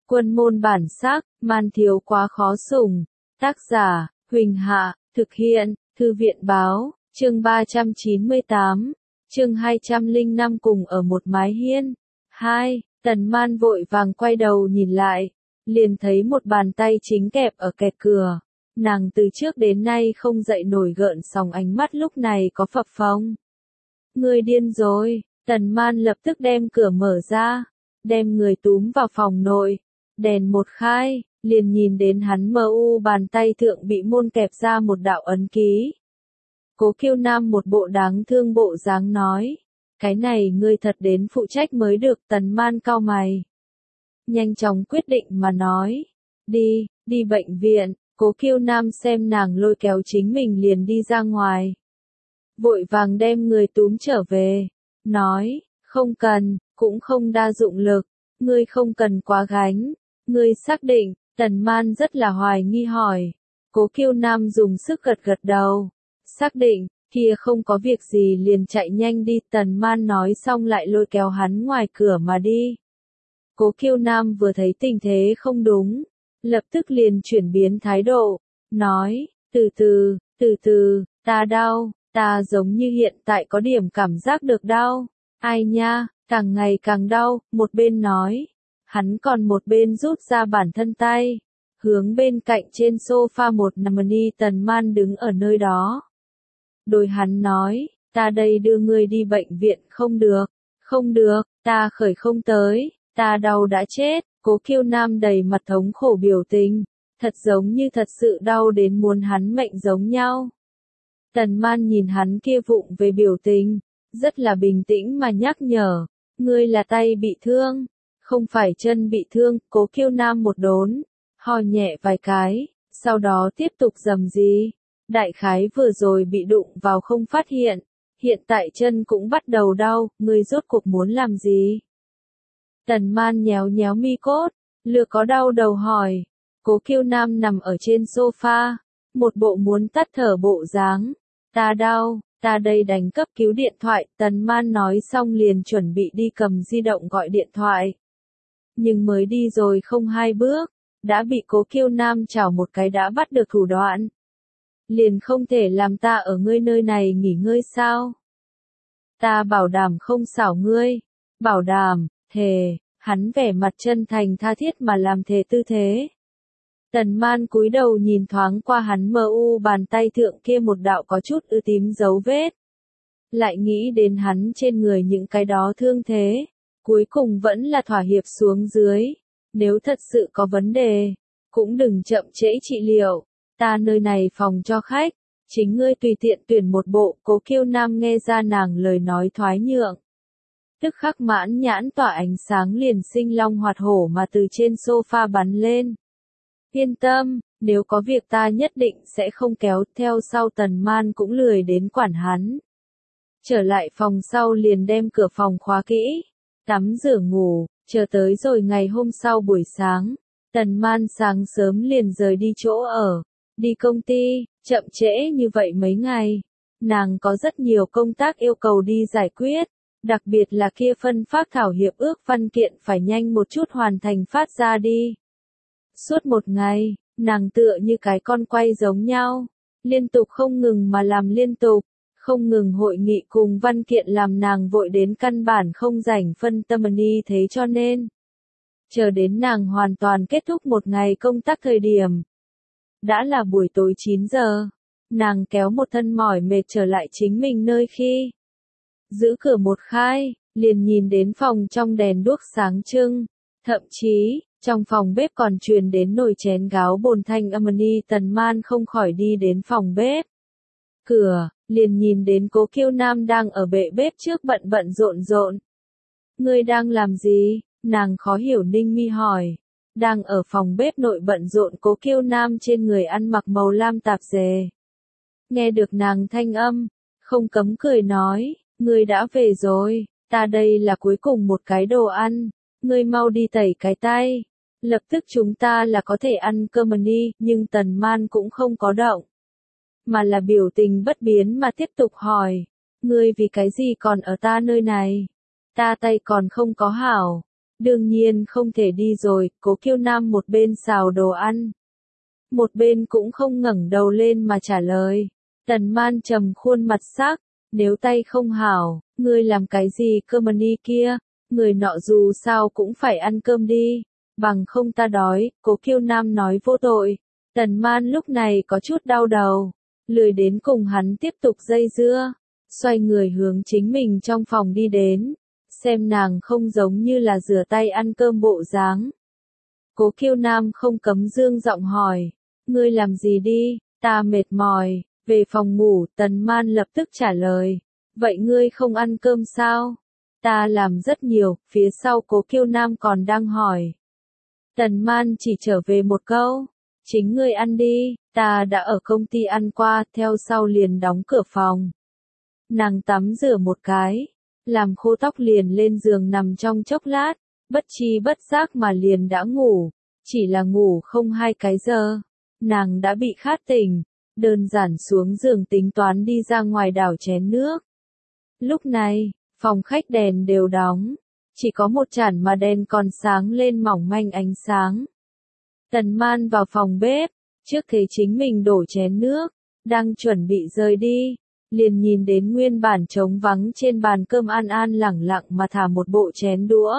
Quân môn bản sắc, man thiếu quá khó sủng. Tác giả, Huỳnh Hạ, thực hiện, Thư viện báo, chương 398, chương 205 cùng ở một mái hiên. 2. Tần Man vội vàng quay đầu nhìn lại, liền thấy một bàn tay chính kẹp ở kẹt cửa. Nàng từ trước đến nay không dậy nổi gợn sóng, ánh mắt lúc này có phập phồng. Ngươi điên rồi, Tần Man lập tức đem cửa mở ra, đem người túm vào phòng nội. Đèn một khai, liền nhìn đến hắn mờ u bàn tay thượng bị môn kẹp ra một đạo ấn ký. Cố Kiêu Nam một bộ đáng thương bộ dáng nói, cái này ngươi thật đến phụ trách mới được. Tần Man cau mày, nhanh chóng quyết định mà nói, đi bệnh viện. Cố Kiêu Nam xem nàng lôi kéo chính mình liền đi ra ngoài, vội vàng đem người túm trở về, nói, không cần, cũng không đa dụng lực, ngươi không cần quá gánh, ngươi xác định. Tần Man rất là hoài nghi hỏi. Cố Kiêu Nam dùng sức gật gật đầu, xác định, kia không có việc gì liền chạy nhanh đi. Tần Man nói xong lại lôi kéo hắn ngoài cửa mà đi. Cố Kiêu Nam vừa thấy tình thế không đúng, lập tức liền chuyển biến thái độ, nói, từ từ, ta đau, ta giống như hiện tại có điểm cảm giác được đau. Ai nha, càng ngày càng đau. Một bên nói, hắn còn một bên rút ra bản thân tay, hướng bên cạnh trên sofa một nằm đi. Tần Man đứng ở nơi đó, đối hắn nói, ta đây đưa ngươi đi bệnh viện. Không được, ta khởi không tới, ta đau đã chết. Cố Kiêu Nam đầy mặt thống khổ biểu tình, thật giống như thật sự đau đến muốn hắn mệnh giống nhau. Tần Man nhìn hắn kia vụng về biểu tình, rất là bình tĩnh mà nhắc nhở, ngươi là tay bị thương, không phải chân bị thương. Cố Kiêu Nam một đốn, ho nhẹ vài cái, sau đó tiếp tục rầm rì, đại khái vừa rồi bị đụng vào không phát hiện tại chân cũng bắt đầu đau, ngươi rốt cuộc muốn làm gì? Tần Man nhéo nhéo mi cốt, lừa có đau đầu hỏi. Cố Kiêu Nam nằm ở trên sofa, một bộ muốn tắt thở bộ dáng. Ta đau, ta đây đánh cấp cứu điện thoại. Tần Man nói xong liền chuẩn bị đi cầm di động gọi điện thoại. Nhưng mới đi rồi không hai bước, đã bị Cố Kiêu Nam chảo một cái đã bắt được thủ đoạn. Liền không thể làm ta ở ngươi nơi này nghỉ ngơi sao? Ta bảo đảm không xảo ngươi, bảo đảm, thề. Hắn vẻ mặt chân thành tha thiết mà làm thề tư thế. Tần Man cúi đầu nhìn thoáng qua hắn mờ u bàn tay thượng kia một đạo có chút ứ tím dấu vết. Lại nghĩ đến hắn trên người những cái đó thương thế, cuối cùng vẫn là thỏa hiệp xuống dưới. Nếu thật sự có vấn đề, cũng đừng chậm trễ trị liệu. Ta nơi này phòng cho khách, chính ngươi tùy tiện tuyển một bộ. Cố Kiêu Nam nghe ra nàng lời nói thoái nhượng, tức khắc mãn nhãn tỏa ánh sáng, liền sinh long hoạt hổ mà từ trên sofa bắn lên. Yên tâm, nếu có việc ta nhất định sẽ không kéo theo sau. Tần Man cũng lười đến quản hắn. Trở lại phòng sau liền đem cửa phòng khóa kỹ, tắm rửa ngủ, chờ tới rồi ngày hôm sau buổi sáng. Tần Man sáng sớm liền rời đi chỗ ở, đi công ty. Chậm trễ như vậy mấy ngày, nàng có rất nhiều công tác yêu cầu đi giải quyết. Đặc biệt là kia phân phác thảo hiệp ước văn kiện phải nhanh một chút hoàn thành phát ra đi. Suốt một ngày, nàng tựa như cái con quay giống nhau, liên tục không ngừng mà làm liên tục, không ngừng hội nghị cùng văn kiện làm nàng vội đến căn bản không rảnh phân tâm đi. Thế cho nên, chờ đến nàng hoàn toàn kết thúc một ngày công tác thời điểm, đã là buổi tối 9 giờ, nàng kéo một thân mỏi mệt trở lại chính mình nơi khi giữ cửa một khai, liền nhìn đến phòng trong đèn đuốc sáng trưng, thậm chí, trong phòng bếp còn truyền đến nồi chén gáo bồn thanh âm ni. Tần Man không khỏi đi đến phòng bếp. Cửa, liền nhìn đến Cố Kiêu Nam đang ở bệ bếp trước bận rộn. Ngươi đang làm gì? Nàng khó hiểu ninh mi hỏi. Đang ở phòng bếp nội bận rộn. Cố Kiêu Nam trên người ăn mặc màu lam tạp dề. Nghe được nàng thanh âm, không cấm cười nói, ngươi đã về rồi, ta đây là cuối cùng một cái đồ ăn, ngươi mau đi tẩy cái tay, lập tức chúng ta là có thể ăn cơm đi. Nhưng Tần Man cũng không có động, mà là biểu tình bất biến mà tiếp tục hỏi, ngươi vì cái gì còn ở ta nơi này? Ta tay còn không có hảo, Đương nhiên không thể đi rồi, Cố Kiêu Nam một bên xào đồ ăn, một bên cũng không ngẩng đầu lên mà trả lời. Tần Man trầm khuôn mặt sắc, nếu tay không hảo, ngươi làm cái gì cơ mà đi kia, người nọ dù sao cũng phải ăn cơm đi, bằng không ta đói, Cố Kiêu Nam nói vô tội. Tần Man lúc này có chút đau đầu, lười đến cùng hắn tiếp tục dây dưa, xoay người hướng chính mình trong phòng đi đến, xem nàng không giống như là rửa tay ăn cơm bộ dáng. Cố Kiêu Nam không cấm dương giọng hỏi, ngươi làm gì đi, ta mệt mỏi, về phòng ngủ. Tần Man lập tức trả lời, vậy ngươi không ăn cơm sao? Ta làm rất nhiều. Phía sau Cố Kiêu Nam còn đang hỏi. Tần Man chỉ trở về một câu, chính ngươi ăn đi, ta đã ở công ty ăn qua, theo sau liền đóng cửa phòng. Nàng tắm rửa một cái, làm khô tóc liền lên giường nằm trong chốc lát, bất tri bất giác mà liền đã ngủ, chỉ là ngủ không 2 cái giờ, nàng đã bị khát tỉnh, đơn giản xuống giường tính toán đi ra ngoài đảo chén nước. Lúc này, phòng khách đèn đều đóng, chỉ có một chản mà đèn còn sáng lên mỏng manh ánh sáng. Tần Man vào phòng bếp, trước thấy chính mình đổ chén nước, đang chuẩn bị rời đi, liền nhìn đến nguyên bản trống vắng trên bàn cơm An An lẳng lặng mà thả một bộ chén đũa.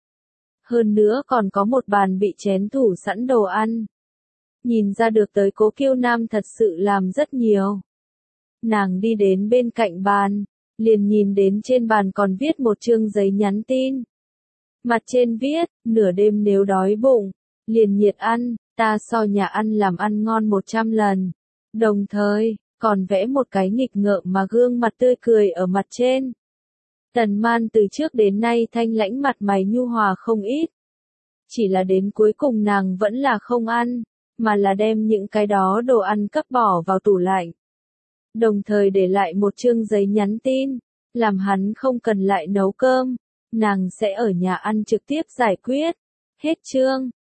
Hơn nữa còn có một bàn bị chén thủ sẵn đồ ăn. Nhìn ra được tới Cố Kiêu Nam thật sự làm rất nhiều. Nàng đi đến bên cạnh bàn, liền nhìn đến trên bàn còn viết một chương giấy nhắn tin. Mặt trên viết, nửa đêm nếu đói bụng, liền nhiệt ăn, ta so nhà ăn làm ăn ngon 100 lần. Đồng thời, còn vẽ một cái nghịch ngợm mà gương mặt tươi cười ở mặt trên. Tần Man từ trước đến nay thanh lãnh mặt mày nhu hòa không ít. Chỉ là đến cuối cùng nàng vẫn là không ăn, mà là đem những cái đó đồ ăn cấp bỏ vào tủ lạnh. Đồng thời để lại một chương giấy nhắn tin, làm hắn không cần lại nấu cơm, nàng sẽ ở nhà ăn trực tiếp giải quyết. Hết chương.